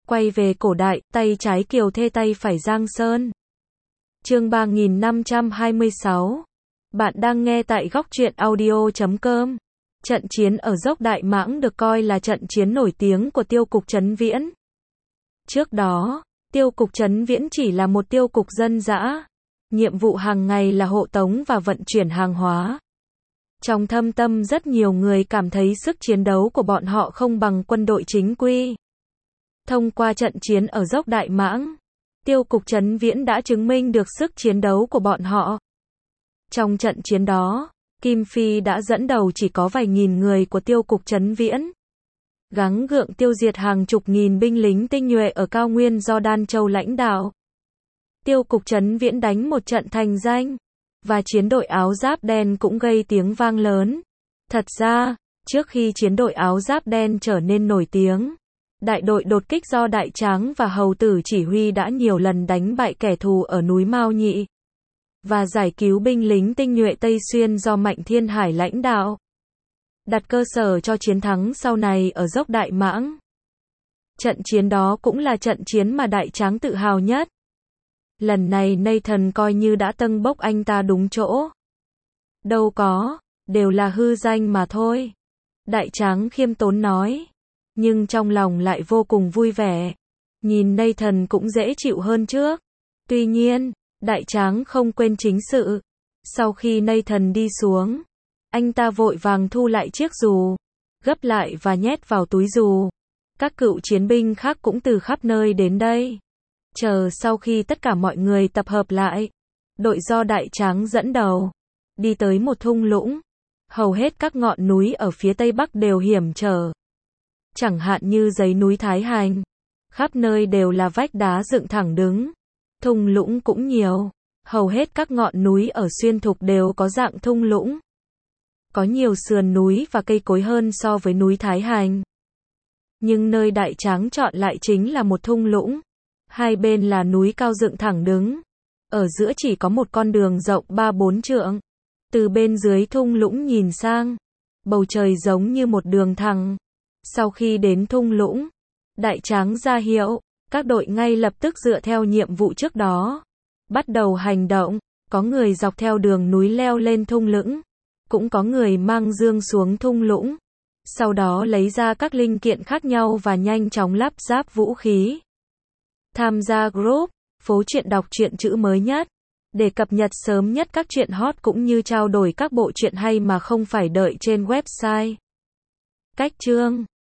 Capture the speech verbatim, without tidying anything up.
Quay về cổ đại, tay trái Kiều Thê tay phải Giang Sơn. Chương ba nghìn năm trăm hai mươi sáu. Bạn đang nghe tại góc truyện audio chấm com. Trận chiến ở dốc Đại Mãng được coi là trận chiến nổi tiếng của tiêu cục Trấn Viễn. Trước đó, tiêu cục Trấn Viễn chỉ là một tiêu cục dân dã. Nhiệm vụ hàng ngày là hộ tống và vận chuyển hàng hóa. Trong thâm tâm rất nhiều người cảm thấy sức chiến đấu của bọn họ không bằng quân đội chính quy. Thông qua trận chiến ở dốc Đại Mãng, tiêu cục Trấn Viễn đã chứng minh được sức chiến đấu của bọn họ. Trong trận chiến đó, Kim Phi đã dẫn đầu chỉ có vài nghìn người của tiêu cục Trấn Viễn. Gắng gượng tiêu diệt hàng chục nghìn binh lính tinh nhuệ ở cao nguyên do Đan Châu lãnh đạo. Tiêu cục Trấn Viễn đánh một trận thành danh, và chiến đội áo giáp đen cũng gây tiếng vang lớn. Thật ra, trước khi chiến đội áo giáp đen trở nên nổi tiếng, đại đội đột kích do Đại Tráng và Hầu Tử chỉ huy đã nhiều lần đánh bại kẻ thù ở núi Mao Nhị, và giải cứu binh lính tinh nhuệ Tây Xuyên do Mạnh Thiên Hải lãnh đạo, đặt cơ sở cho chiến thắng sau này ở dốc Đại Mãng. Trận chiến đó cũng là trận chiến mà Đại Tráng tự hào nhất. Lần này Nathan coi như đã tâng bốc anh ta đúng chỗ. Đâu có, đều là hư danh mà thôi. Đại Tráng khiêm tốn nói, nhưng trong lòng lại vô cùng vui vẻ. Nhìn Nathan cũng dễ chịu hơn trước. Tuy nhiên, Đại Tráng không quên chính sự. Sau khi Nathan đi xuống, anh ta vội vàng thu lại chiếc dù, gấp lại và nhét vào túi dù. Các cựu chiến binh khác cũng từ khắp nơi đến đây. Chờ sau khi tất cả mọi người tập hợp lại, đội do Đại Tráng dẫn đầu, đi tới một thung lũng. Hầu hết các ngọn núi ở phía tây bắc đều hiểm trở. Chẳng hạn như dãy núi Thái Hành. Khắp nơi đều là vách đá dựng thẳng đứng. Thung lũng cũng nhiều. Hầu hết các ngọn núi ở Xuyên Thục đều có dạng thung lũng. Có nhiều sườn núi và cây cối hơn so với núi Thái Hành. Nhưng nơi Đại Tráng chọn lại chính là một thung lũng. Hai bên là núi cao dựng thẳng đứng. Ở giữa chỉ có một con đường rộng ba bốn trượng. Từ bên dưới thung lũng nhìn sang, bầu trời giống như một đường thẳng. Sau khi đến thung lũng, Đại Tráng ra hiệu, các đội ngay lập tức dựa theo nhiệm vụ trước đó, bắt đầu hành động. Có người dọc theo đường núi leo lên thung lũng, cũng có người mang dương xuống thung lũng, sau đó lấy ra các linh kiện khác nhau và nhanh chóng lắp ráp vũ khí. Tham gia group, phố truyện đọc truyện chữ mới nhất, để cập nhật sớm nhất các truyện hot cũng như trao đổi các bộ truyện hay mà không phải đợi trên website. Cách chương